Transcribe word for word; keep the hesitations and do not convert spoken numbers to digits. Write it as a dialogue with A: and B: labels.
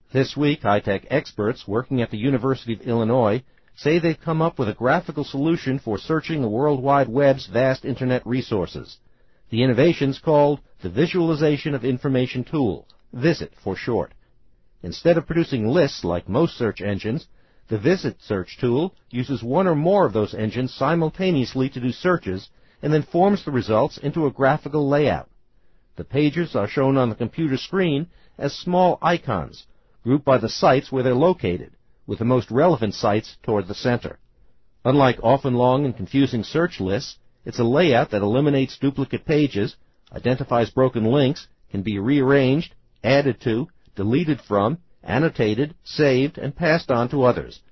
A: This week, high-tech experts working at the University of Illinois say they've come up with a graphical solution for searching the World Wide Web's vast Internet resources. The innovation's called the Visualization of Information Tool, VISIT for short. Instead of producing lists like most search engines, the VISIT search tool uses one or more of those engines simultaneously to do searches and then forms the results into a graphical layout. The pages are shown on the computer screen as small icons, grouped by the sites where they're located, with the most relevant sites toward the center. Unlike often long and confusing search lists, it's a layout that eliminates duplicate pages, identifies broken links, can be rearranged, added to, deleted from, annotated, saved, and passed on to others.